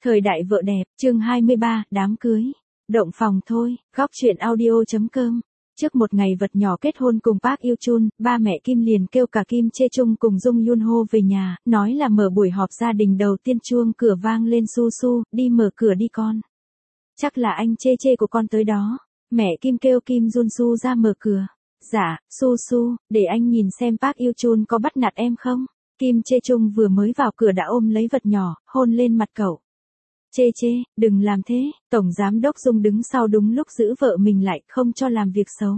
Thời đại vợ đẹp, chương 23, đám cưới. Động phòng thôi, góc truyện audio.com. Trước một ngày vật nhỏ kết hôn cùng Park Yu Chun, ba mẹ Kim liền kêu cả Kim Chae Chung cùng Jung Yun Ho về nhà, nói là mở buổi họp gia đình đầu tiên. Chuông cửa vang lên. Su Su, đi mở cửa đi con. Chắc là anh Chê Chê của con tới đó. Mẹ Kim kêu Kim Jun Su ra mở cửa. Dạ, Su Su, để anh nhìn xem Park Yu Chun có bắt nạt em không. Kim Chae Chung vừa mới vào cửa đã ôm lấy vật nhỏ, hôn lên mặt cậu. Chê Chê, đừng làm thế, Tổng Giám đốc Dung đứng sau đúng lúc giữ vợ mình lại, không cho làm việc xấu.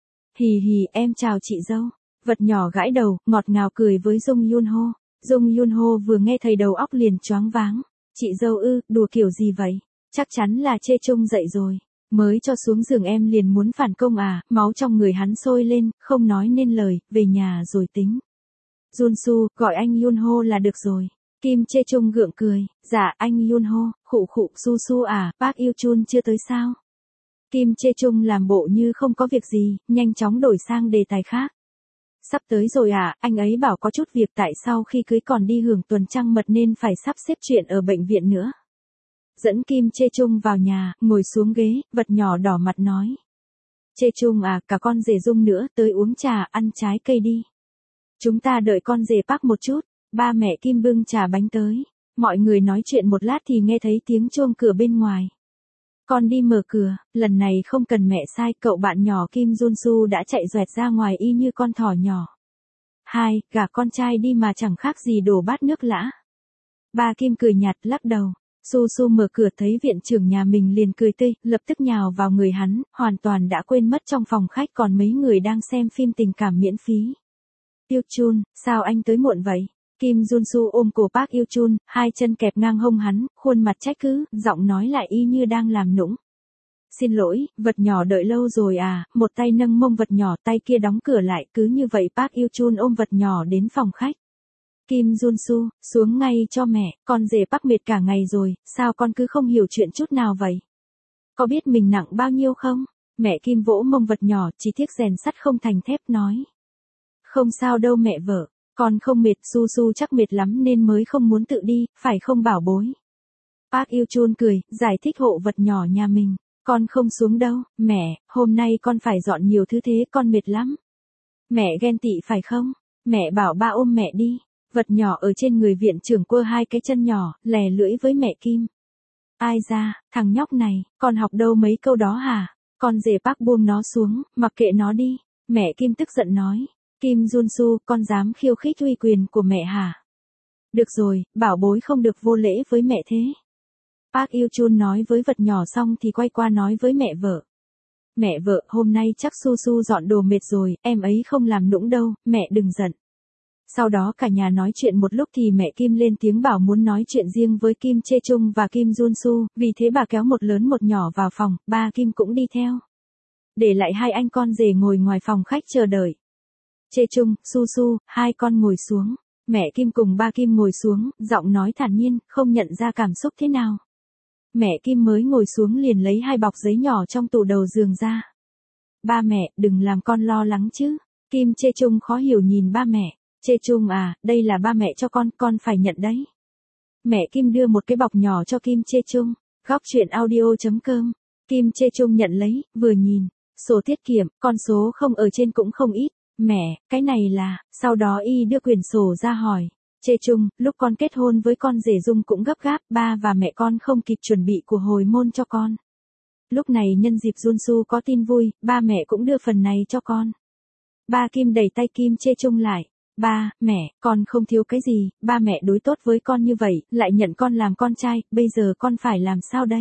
Hì hì, em chào chị dâu. Vật nhỏ gãi đầu, ngọt ngào cười với Jung Yun Ho. Jung Yun Ho vừa nghe thấy đầu óc liền choáng váng. Chị dâu ư, đùa kiểu gì vậy? Chắc chắn là Chê Chung dậy rồi. Mới cho xuống giường em liền muốn phản công à? Máu trong người hắn sôi lên, không nói nên lời, về nhà rồi tính. Jun Su, gọi anh Yun Ho là được rồi. Kim Chae Chung gượng cười, dạ anh Yun Ho, khụ khụ. Su Su à, Park Yu Chun chưa tới sao? Kim Chae Chung làm bộ như không có việc gì, nhanh chóng đổi sang đề tài khác. Sắp tới rồi à, anh ấy bảo có chút việc tại sau khi cưới còn đi hưởng tuần trăng mật nên phải sắp xếp chuyện ở bệnh viện nữa. Dẫn Kim Chae Chung vào nhà, ngồi xuống ghế, vật nhỏ đỏ mặt nói. Chae Chung à, cả con rể Dung nữa, tới uống trà, ăn trái cây đi. Chúng ta đợi con rể Park một chút. Ba mẹ Kim bưng trà bánh tới. Mọi người nói chuyện một lát thì nghe thấy tiếng chuông cửa bên ngoài. Con đi mở cửa, lần này không cần mẹ sai, cậu bạn nhỏ Kim Jun Su đã chạy doẹt ra ngoài y như con thỏ nhỏ. Hai, gả con trai đi mà chẳng khác gì đổ bát nước lã. Ba Kim cười nhạt lắc đầu. Su Su mở cửa thấy viện trưởng nhà mình liền cười tươi, lập tức nhào vào người hắn, hoàn toàn đã quên mất trong phòng khách còn mấy người đang xem phim tình cảm miễn phí. Yu Chun, sao anh tới muộn vậy? Kim Jun Su ôm cổ Park Yu Chun, hai chân kẹp ngang hông hắn, khuôn mặt trách cứ, giọng nói lại y như đang làm nũng. Xin lỗi, vật nhỏ đợi lâu rồi à, một tay nâng mông vật nhỏ, tay kia đóng cửa lại, cứ như vậy Park Yu Chun ôm vật nhỏ đến phòng khách. Kim Jun Su, xuống ngay cho mẹ, con rể Park mệt cả ngày rồi, sao con cứ không hiểu chuyện chút nào vậy? Có biết mình nặng bao nhiêu không? Mẹ Kim vỗ mông vật nhỏ, chỉ tiếc rèn sắt không thành thép nói. Không sao đâu mẹ vợ. Con không mệt, Su Su chắc mệt lắm nên mới không muốn tự đi, phải không bảo bối? Park Yu Chun cười, giải thích hộ vật nhỏ nhà mình. Con không xuống đâu, mẹ, hôm nay con phải dọn nhiều thứ thế, con mệt lắm. Mẹ ghen tị phải không? Mẹ bảo ba ôm mẹ đi. Vật nhỏ ở trên người viện trưởng quơ hai cái chân nhỏ, lè lưỡi với mẹ Kim. Ai ra, thằng nhóc này, con học đâu mấy câu đó hả? Con rể Park buông nó xuống, mặc kệ nó đi. Mẹ Kim tức giận nói. Kim Jun Su, con dám khiêu khích uy quyền của mẹ hả? Được rồi, bảo bối không được vô lễ với mẹ thế. Park Yu Chun nói với vật nhỏ xong thì quay qua nói với mẹ vợ. Mẹ vợ, hôm nay chắc Su Su dọn đồ mệt rồi, em ấy không làm nũng đâu, mẹ đừng giận. Sau đó cả nhà nói chuyện một lúc thì mẹ Kim lên tiếng bảo muốn nói chuyện riêng với Kim Chae Chung và Kim Jun Su, vì thế bà kéo một lớn một nhỏ vào phòng, ba Kim cũng đi theo. Để lại hai anh con rể ngồi ngoài phòng khách chờ đợi. Chae Chung, Su Su, hai con ngồi xuống. Mẹ Kim cùng ba Kim ngồi xuống, giọng nói thản nhiên, không nhận ra cảm xúc thế nào. Mẹ Kim mới ngồi xuống liền lấy hai bọc giấy nhỏ trong tủ đầu giường ra. Ba mẹ, đừng làm con lo lắng chứ. Kim Chae Chung khó hiểu nhìn ba mẹ. Chae Chung à, đây là ba mẹ cho con phải nhận đấy. Mẹ Kim đưa một cái bọc nhỏ cho Kim Chae Chung. Góc truyện audio.com. Kim Chae Chung nhận lấy, vừa nhìn. Sổ tiết kiệm, con số không ở trên cũng không ít. Mẹ, cái này là, sau đó y đưa quyển sổ ra hỏi. Chae Chung, lúc con kết hôn với con rể Dung cũng gấp gáp, ba và mẹ con không kịp chuẩn bị của hồi môn cho con. Lúc này nhân dịp Jun Su có tin vui, ba mẹ cũng đưa phần này cho con. Ba Kim đẩy tay Kim Chae Chung lại. Ba, mẹ, con không thiếu cái gì, ba mẹ đối tốt với con như vậy, lại nhận con làm con trai, bây giờ con phải làm sao đây?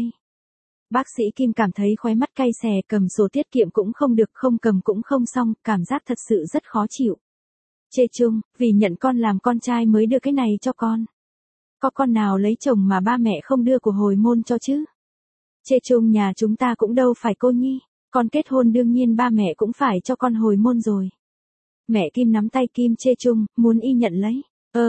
Bác sĩ Kim cảm thấy khóe mắt cay xè, cầm sổ tiết kiệm cũng không được, không cầm cũng không xong, cảm giác thật sự rất khó chịu. Chae Chung, vì nhận con làm con trai mới đưa cái này cho con. Có con nào lấy chồng mà ba mẹ không đưa của hồi môn cho chứ? Chae Chung, nhà chúng ta cũng đâu phải cô nhi, con kết hôn đương nhiên ba mẹ cũng phải cho con hồi môn rồi. Mẹ Kim nắm tay Kim Chae Chung, muốn y nhận lấy.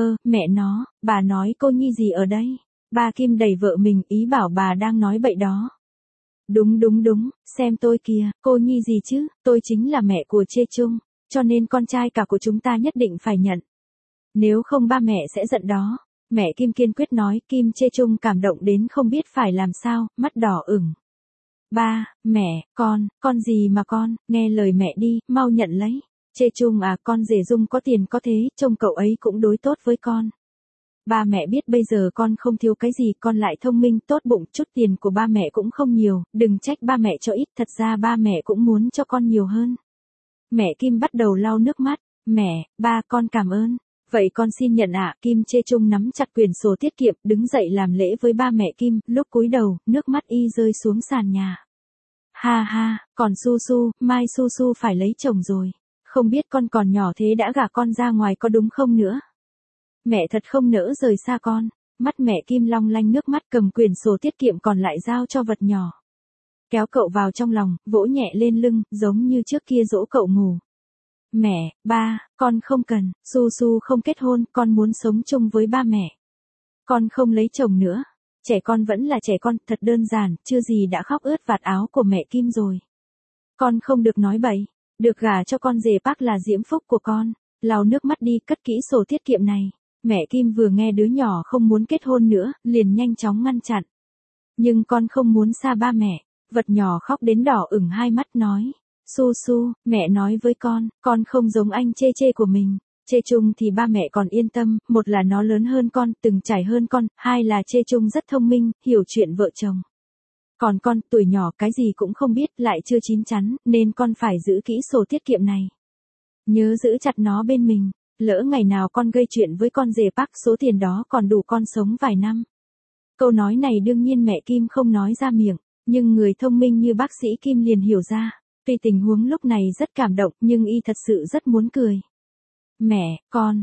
Mẹ nó, bà nói cô nhi gì ở đây? Ba Kim đẩy vợ mình, ý bảo bà đang nói bậy đó. Đúng, xem tôi kìa, cô nhi gì chứ, tôi chính là mẹ của Chae Chung, cho nên con trai cả của chúng ta nhất định phải nhận. Nếu không ba mẹ sẽ giận đó. Mẹ Kim kiên quyết nói, Kim Chê Chung cảm động đến không biết phải làm sao, mắt đỏ ửng. Ba, mẹ, con gì mà con, nghe lời mẹ đi, mau nhận lấy. Chê Chung à, con rể Dung có tiền có thế, trông cậu ấy cũng đối tốt với con. Ba mẹ biết bây giờ con không thiếu cái gì, con lại thông minh, tốt bụng, chút tiền của ba mẹ cũng không nhiều, đừng trách ba mẹ cho ít, thật ra ba mẹ cũng muốn cho con nhiều hơn. Mẹ Kim bắt đầu lau nước mắt, mẹ, ba con cảm ơn. Vậy con xin nhận ạ. Kim Chê Chung nắm chặt quyển sổ tiết kiệm, đứng dậy làm lễ với ba mẹ Kim, lúc cúi đầu, nước mắt y rơi xuống sàn nhà. Ha ha, còn Su Su, mai Su Su phải lấy chồng rồi. Không biết con còn nhỏ thế đã gả con ra ngoài có đúng không nữa? Mẹ thật không nỡ rời xa con. Mắt mẹ Kim long lanh nước mắt, cầm quyển sổ tiết kiệm còn lại giao cho vật nhỏ. Kéo cậu vào trong lòng, vỗ nhẹ lên lưng, giống như trước kia dỗ cậu ngủ. Mẹ, ba, con không cần, Su Su không kết hôn, con muốn sống chung với ba mẹ. Con không lấy chồng nữa. Trẻ con vẫn là trẻ con, thật đơn giản, chưa gì đã khóc ướt vạt áo của mẹ Kim rồi. Con không được nói bậy, được gả cho con rể bác là diễm phúc của con. Lau nước mắt đi, cất kỹ sổ tiết kiệm này. Mẹ Kim vừa nghe đứa nhỏ không muốn kết hôn nữa, liền nhanh chóng ngăn chặn. Nhưng con không muốn xa ba mẹ. Vật nhỏ khóc đến đỏ ửng hai mắt nói. Su Su, mẹ nói với con không giống anh Chê Chê của mình. Chê Chung thì ba mẹ còn yên tâm, một là nó lớn hơn con, từng trải hơn con, hai là Chê Chung rất thông minh, hiểu chuyện vợ chồng. Còn con, tuổi nhỏ cái gì cũng không biết, lại chưa chín chắn, nên con phải giữ kỹ sổ tiết kiệm này. Nhớ giữ chặt nó bên mình, lỡ ngày nào con gây chuyện với con rể bác, số tiền đó còn đủ con sống vài năm. Câu nói này đương nhiên mẹ Kim không nói ra miệng, nhưng người thông minh như bác sĩ Kim liền hiểu ra. Tuy tình huống lúc này rất cảm động, nhưng y thật sự rất muốn cười. Mẹ, con,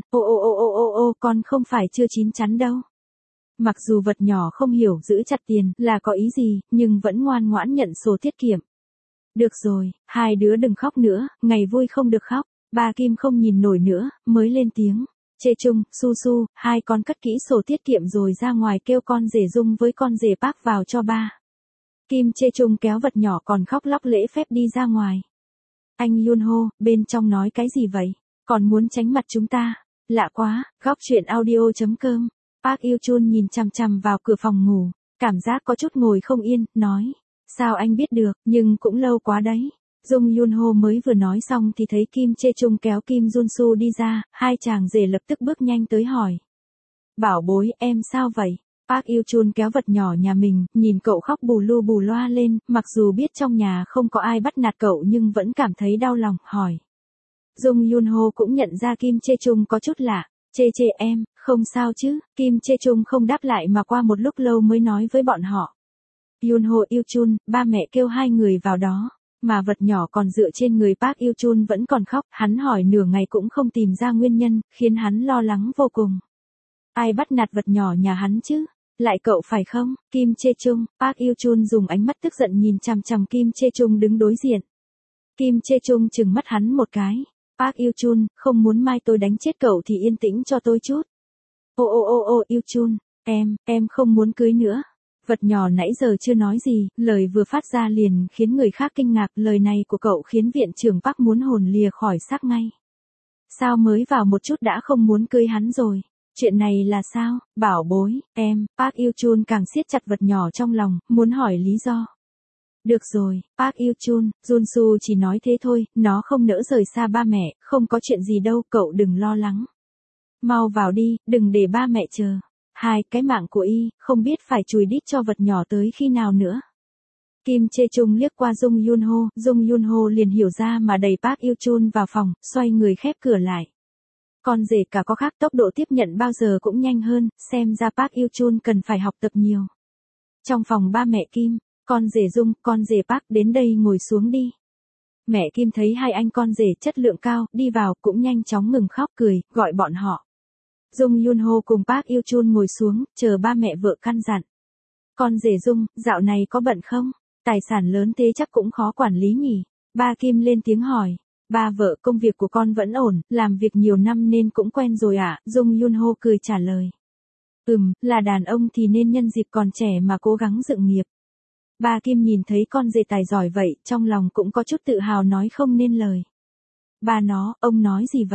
con không phải chưa chín chắn đâu. Mặc dù vật nhỏ không hiểu giữ chặt tiền là có ý gì, nhưng vẫn ngoan ngoãn nhận sổ tiết kiệm. Được rồi, hai đứa đừng khóc nữa, ngày vui không được khóc. Ba Kim không nhìn nổi nữa, mới lên tiếng. Chê Chung, Su Su, hai con cất kỹ sổ tiết kiệm rồi ra ngoài kêu con rể Dung với con rể bác vào cho ba. Kim Chê Chung kéo vật nhỏ còn khóc lóc lễ phép đi ra ngoài. Anh Yunho, bên trong nói cái gì vậy? Còn muốn tránh mặt chúng ta? Lạ quá, góc chuyện audio.com. Park Yu Chun nhìn chằm chằm vào cửa phòng ngủ, cảm giác có chút ngồi không yên, nói. Sao anh biết được, nhưng cũng lâu quá đấy. Dung Yunho mới vừa nói xong thì thấy Kim Chê Chung kéo Kim Jun Su đi ra, hai chàng rể lập tức bước nhanh tới hỏi. Bảo bối, em sao vậy? Park Yu Chun kéo vật nhỏ nhà mình, nhìn cậu khóc bù lu bù loa lên, mặc dù biết trong nhà không có ai bắt nạt cậu nhưng vẫn cảm thấy đau lòng, hỏi. Dung Yunho cũng nhận ra Kim Chê Chung có chút lạ. Chê Chê em, không sao chứ? Kim Chê Chung không đáp lại mà qua một lúc lâu mới nói với bọn họ. Yunho Yu Chun, ba mẹ kêu hai người vào đó. Mà vật nhỏ còn dựa trên người Park Yu Chun vẫn còn khóc, hắn hỏi nửa ngày cũng không tìm ra nguyên nhân, khiến hắn lo lắng vô cùng. Ai bắt nạt vật nhỏ nhà hắn chứ? Lại cậu phải không? Kim Chê Chung, Park Yu Chun dùng ánh mắt tức giận nhìn chằm chằm Kim Chê Chung đứng đối diện. Kim Chê Chung trừng mắt hắn một cái. Park Yu Chun, không muốn mai tôi đánh chết cậu thì yên tĩnh cho tôi chút. Yu Chun, em không muốn cưới nữa. Vật nhỏ nãy giờ chưa nói gì, lời vừa phát ra liền khiến người khác kinh ngạc, lời này của cậu khiến viện trưởng Park muốn hồn lìa khỏi xác ngay. Sao mới vào một chút đã không muốn cưới hắn rồi? Chuyện này là sao? Bảo bối, Park Yu Chun càng siết chặt vật nhỏ trong lòng, muốn hỏi lý do. Được rồi, Park Yu Chun, Jun Su chỉ nói thế thôi, nó không nỡ rời xa ba mẹ, không có chuyện gì đâu, cậu đừng lo lắng. Mau vào đi, đừng để ba mẹ chờ. Hai, cái mạng của y, không biết phải chùi đít cho vật nhỏ tới khi nào nữa. Kim Chê Chung liếc qua Dung Yunho liền hiểu ra mà đẩy Park Yu Chun vào phòng, xoay người khép cửa lại. Con rể cả có khác, tốc độ tiếp nhận bao giờ cũng nhanh hơn, xem ra Park Yu Chun cần phải học tập nhiều. Trong phòng ba mẹ Kim, con rể Dung, con rể Park đến đây ngồi xuống đi. Mẹ Kim thấy hai anh con rể chất lượng cao, đi vào cũng nhanh chóng ngừng khóc cười, gọi bọn họ. Dung Yunho cùng Park Yu Chun ngồi xuống, chờ ba mẹ vợ căn dặn. Con rể Dung, dạo này có bận không? Tài sản lớn thế chắc cũng khó quản lý nhỉ? Ba Kim lên tiếng hỏi. Ba vợ, công việc của con vẫn ổn, làm việc nhiều năm nên cũng quen rồi ạ. Dung Yunho cười trả lời. Là đàn ông thì nên nhân dịp còn trẻ mà cố gắng dựng nghiệp. Ba Kim nhìn thấy con rể tài giỏi vậy, trong lòng cũng có chút tự hào nói không nên lời. Ba nó, ông nói gì vậy?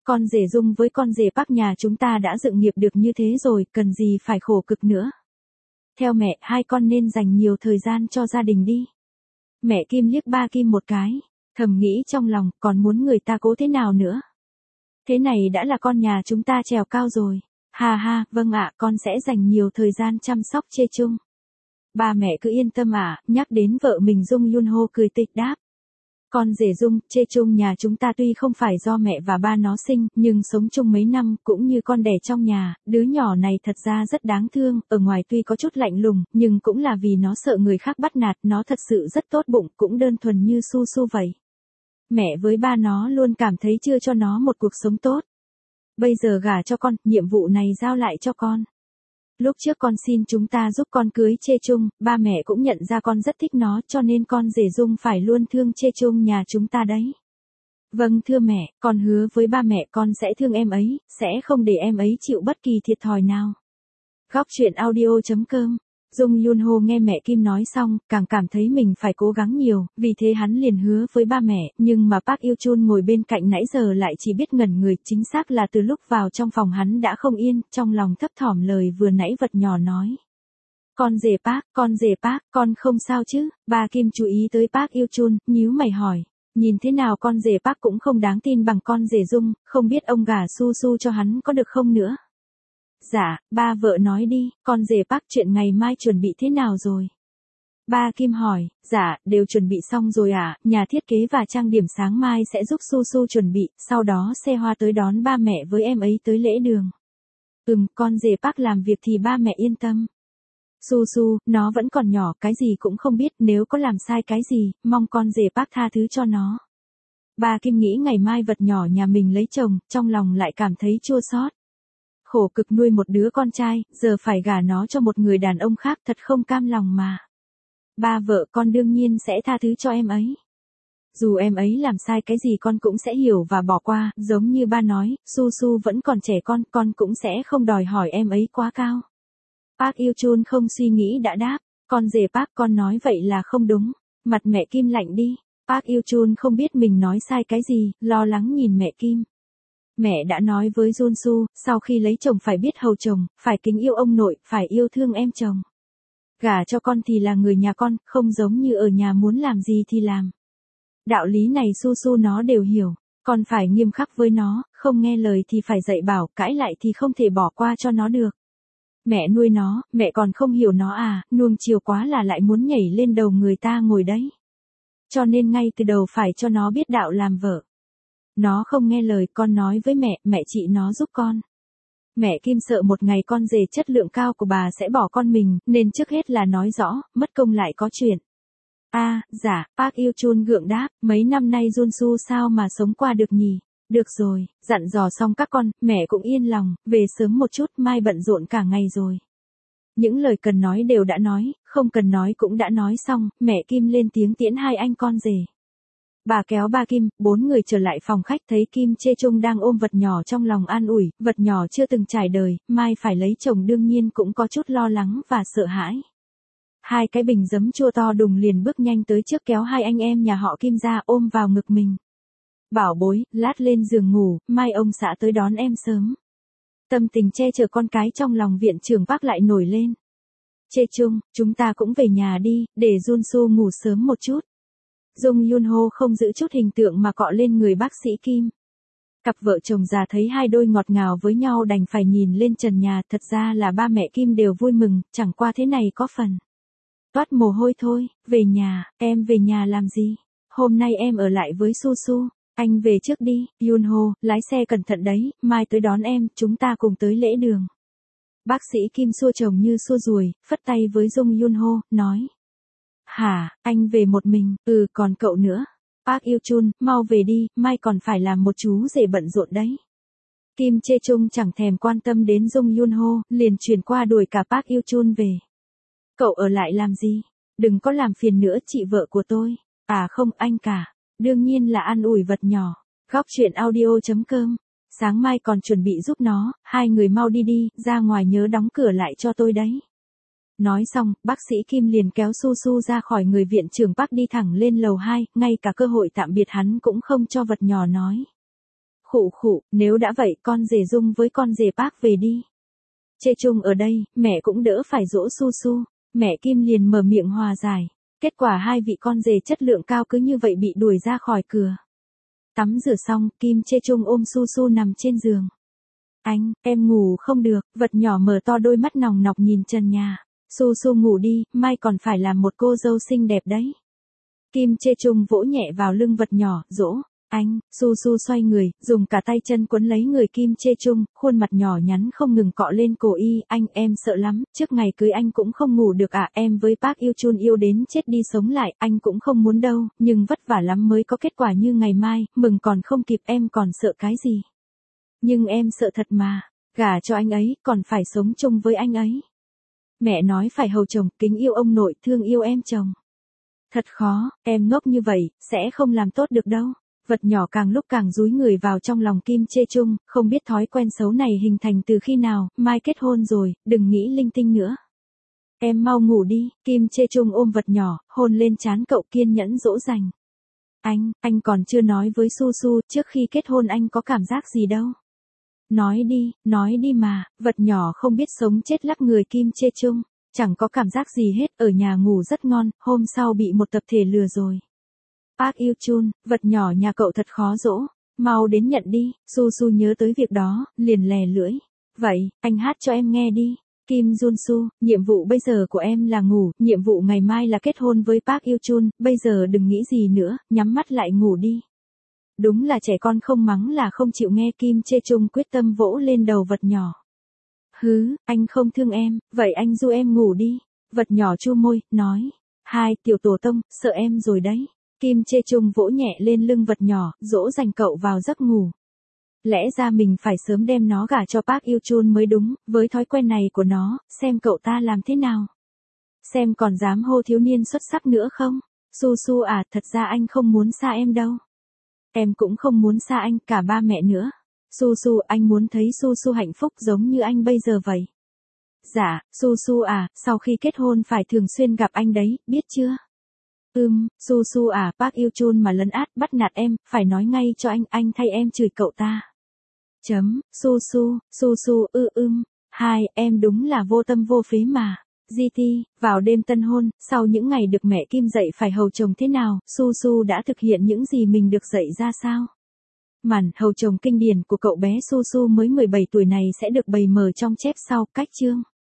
Con rể Dung với con rể Park nhà chúng ta đã dựng nghiệp được như thế rồi, cần gì phải khổ cực nữa. Theo mẹ, hai con nên dành nhiều thời gian cho gia đình đi. Mẹ Kim liếc ba Kim một cái, thầm nghĩ trong lòng, còn muốn người ta cố thế nào nữa. Thế này đã là con nhà chúng ta trèo cao rồi. Ha ha, vâng ạ, con sẽ dành nhiều thời gian chăm sóc Chê Chung. Ba mẹ cứ yên tâm ạ, nhắc đến vợ mình Dung Yunho cười tịch đáp. Con rể Dung, Chê Chung nhà chúng ta tuy không phải do mẹ và ba nó sinh, nhưng sống chung mấy năm, cũng như con đẻ trong nhà, đứa nhỏ này thật ra rất đáng thương, ở ngoài tuy có chút lạnh lùng, nhưng cũng là vì nó sợ người khác bắt nạt, nó thật sự rất tốt bụng, cũng đơn thuần như Su Su vậy. Mẹ với ba nó luôn cảm thấy chưa cho nó một cuộc sống tốt. Bây giờ gả cho con, nhiệm vụ này giao lại cho con. Lúc trước con xin chúng ta giúp con cưới Chê Chung, ba mẹ cũng nhận ra con rất thích nó, cho nên con rể Dung phải luôn thương Chê Chung nhà chúng ta đấy. Vâng thưa mẹ, con hứa với ba mẹ con sẽ thương em ấy, sẽ không để em ấy chịu bất kỳ thiệt thòi nào. Góc truyện audio.com. Dung Yunho nghe mẹ Kim nói xong, càng cảm thấy mình phải cố gắng nhiều, vì thế hắn liền hứa với ba mẹ, nhưng mà Park Il-chun ngồi bên cạnh nãy giờ lại chỉ biết ngẩn người, chính xác là từ lúc vào trong phòng hắn đã không yên, trong lòng thấp thỏm lời vừa nãy vật nhỏ nói. Con rể Park, con không sao chứ? Ba Kim chú ý tới Park Il-chun, nhíu mày hỏi, nhìn thế nào con rể Park cũng không đáng tin bằng con rể Dung, không biết ông gả Su Su cho hắn có được không nữa? Dạ, ba vợ nói đi, con rể Park chuyện ngày mai chuẩn bị thế nào rồi? Ba Kim hỏi, dạ, đều chuẩn bị xong rồi ạ, nhà thiết kế và trang điểm sáng mai sẽ giúp Su Su chuẩn bị, sau đó xe hoa tới đón ba mẹ với em ấy tới lễ đường. Con rể Park làm việc thì ba mẹ yên tâm. Su Su, nó vẫn còn nhỏ, cái gì cũng không biết, nếu có làm sai cái gì, mong con rể Park tha thứ cho nó. Ba Kim nghĩ ngày mai vật nhỏ nhà mình lấy chồng, trong lòng lại cảm thấy chua xót. Khổ cực nuôi một đứa con trai, giờ phải gả nó cho một người đàn ông khác, thật không cam lòng mà. Ba vợ con đương nhiên sẽ tha thứ cho em ấy. Dù em ấy làm sai cái gì con cũng sẽ hiểu và bỏ qua, giống như ba nói, Su Su vẫn còn trẻ con cũng sẽ không đòi hỏi em ấy quá cao. Park Il-chun không suy nghĩ đã đáp, con rể Park con nói vậy là không đúng. Mặt mẹ Kim lạnh đi, Park Il-chun không biết mình nói sai cái gì, lo lắng nhìn mẹ Kim. Mẹ đã nói với Junsu, sau khi lấy chồng phải biết hầu chồng, phải kính yêu ông nội, phải yêu thương em chồng. Gả cho con thì là người nhà con, không giống như ở nhà muốn làm gì thì làm. Đạo lý này Su Su nó đều hiểu, con phải nghiêm khắc với nó, không nghe lời thì phải dạy bảo, cãi lại thì không thể bỏ qua cho nó được. Mẹ nuôi nó, mẹ còn không hiểu nó à, nuông chiều quá là lại muốn nhảy lên đầu người ta ngồi đấy. Cho nên ngay từ đầu phải cho nó biết đạo làm vợ. Nó không nghe lời, con nói với mẹ chị nó giúp con. Mẹ Kim sợ một ngày con rể chất lượng cao của bà sẽ bỏ con mình, nên trước hết là nói rõ, mất công lại có chuyện. Dạ, Park Il-chun gượng đáp, mấy năm nay Junsu sao mà sống qua được nhỉ? Được rồi, dặn dò xong các con, mẹ cũng yên lòng, về sớm một chút, mai bận rộn cả ngày rồi. Những lời cần nói đều đã nói, không cần nói cũng đã nói xong, mẹ Kim lên tiếng tiễn hai anh con rể. Bà kéo ba Kim, bốn người trở lại phòng khách thấy Kim Chê Chung đang ôm vật nhỏ trong lòng an ủi, vật nhỏ chưa từng trải đời, mai phải lấy chồng đương nhiên cũng có chút lo lắng và sợ hãi. Hai cái bình giấm chua to đùng liền bước nhanh tới trước kéo hai anh em nhà họ Kim ra ôm vào ngực mình. Bảo bối, lát lên giường ngủ, mai ông xã tới đón em sớm. Tâm tình che chở con cái trong lòng viện trưởng Park lại nổi lên. Chê Chung, chúng ta cũng về nhà đi, để Junsu ngủ sớm một chút. Dung Yunho không giữ chút hình tượng mà cọ lên người bác sĩ Kim. Cặp vợ chồng già thấy hai đôi ngọt ngào với nhau đành phải nhìn lên trần nhà, thật ra là ba mẹ Kim đều vui mừng, chẳng qua thế này có phần. Toát mồ hôi thôi, về nhà, em về nhà làm gì? Hôm nay em ở lại với Su Su, anh về trước đi, Yunho, lái xe cẩn thận đấy, mai tới đón em, chúng ta cùng tới lễ đường. Bác sĩ Kim xua chồng như xua ruồi, phất tay với Dung Yunho, nói. Hả, anh về một mình, còn cậu nữa. Park Il-chun, mau về đi, mai còn phải làm một chú rể bận rộn đấy. Kim Chê Chung chẳng thèm quan tâm đến Dung Yunho, liền chuyển qua đuổi cả Park Il-chun về. Cậu ở lại làm gì? Đừng có làm phiền nữa chị vợ của tôi. À không, anh cả. Đương nhiên là an ủi vật nhỏ. Góc truyện audio.com. Sáng mai còn chuẩn bị giúp nó, hai người mau đi đi, ra ngoài nhớ đóng cửa lại cho tôi đấy. Nói xong, bác sĩ Kim liền kéo Su Su ra khỏi người viện trưởng Park đi thẳng lên lầu 2, ngay cả cơ hội tạm biệt hắn cũng không cho vật nhỏ nói. Khụ khụ, nếu đã vậy con rể Dung với con rể Park về đi. Chê Chung ở đây, mẹ cũng đỡ phải dỗ Su Su. Mẹ Kim liền mở miệng hòa giải. Kết quả hai vị con rể chất lượng cao cứ như vậy bị đuổi ra khỏi cửa. Tắm rửa xong, Kim Chê Chung ôm Su Su nằm trên giường. Anh, em ngủ không được, vật nhỏ mở to đôi mắt nòng nọc nhìn trần nhà. Su Su ngủ đi, mai còn phải làm một cô dâu xinh đẹp đấy. Kim Chê Chung vỗ nhẹ vào lưng vật nhỏ, dỗ. Anh, Su Su xoay người, dùng cả tay chân quấn lấy người Kim Chê Chung, khuôn mặt nhỏ nhắn không ngừng cọ lên cổ y. Anh, em sợ lắm, trước ngày cưới anh cũng không ngủ được à, em với Park Yêu Chun yêu đến chết đi sống lại, anh cũng không muốn đâu, nhưng vất vả lắm mới có kết quả như ngày mai, mừng còn không kịp, em còn sợ cái gì. Nhưng em sợ thật mà, gả cho anh ấy, còn phải sống chung với anh ấy. Mẹ nói phải hầu chồng, kính yêu ông nội, thương yêu em chồng. Thật khó, em ngốc như vậy, sẽ không làm tốt được đâu. Vật nhỏ càng lúc càng dúi người vào trong lòng Kim Chê Chung, không biết thói quen xấu này hình thành từ khi nào, mai kết hôn rồi, đừng nghĩ linh tinh nữa. Em mau ngủ đi, Kim Chê Chung ôm vật nhỏ, hôn lên trán cậu kiên nhẫn dỗ dành. Anh còn chưa nói với Su Su, trước khi kết hôn anh có cảm giác gì đâu. Nói đi mà, vật nhỏ không biết sống chết lắc người Kim Chê Chung, chẳng có cảm giác gì hết, ở nhà ngủ rất ngon, hôm sau bị một tập thể lừa rồi. Park Yêu Chun, vật nhỏ nhà cậu thật khó dỗ, mau đến nhận đi. Su Su nhớ tới việc đó, liền lè lưỡi. Vậy, anh hát cho em nghe đi. Kim Jun Su, nhiệm vụ bây giờ của em là ngủ, nhiệm vụ ngày mai là kết hôn với Park Yêu Chun, bây giờ đừng nghĩ gì nữa, nhắm mắt lại ngủ đi. Đúng là trẻ con không mắng là không chịu nghe. Kim Chê Chung quyết tâm vỗ lên đầu vật nhỏ. Hứ, anh không thương em, vậy anh du em ngủ đi. Vật nhỏ chu môi, nói. Hai, tiểu tổ tông, sợ em rồi đấy. Kim Chê Chung vỗ nhẹ lên lưng vật nhỏ, dỗ dành cậu vào giấc ngủ. Lẽ ra mình phải sớm đem nó gả cho Park Yêu Chun mới đúng, với thói quen này của nó, xem cậu ta làm thế nào. Xem còn dám hô thiếu niên xuất sắc nữa không? Su Su à, thật ra anh không muốn xa em đâu. Em cũng không muốn xa anh, cả ba mẹ nữa. Su Su, anh muốn thấy Su Su hạnh phúc giống như anh bây giờ vậy. Dạ, Su Su à, sau khi kết hôn phải thường xuyên gặp anh đấy, biết chưa? Su Su à, Park Yêu Chun mà lấn át, bắt nạt em, phải nói ngay cho anh thay em chửi cậu ta. Su Su, Hai, em đúng là vô tâm vô phế mà. GT, vào đêm tân hôn, sau những ngày được mẹ Kim dạy phải hầu chồng thế nào, Su Su đã thực hiện những gì mình được dạy ra sao? Màn hầu chồng kinh điển của cậu bé Su Su mới 17 tuổi này sẽ được bày mờ trong chép sau, cách chương.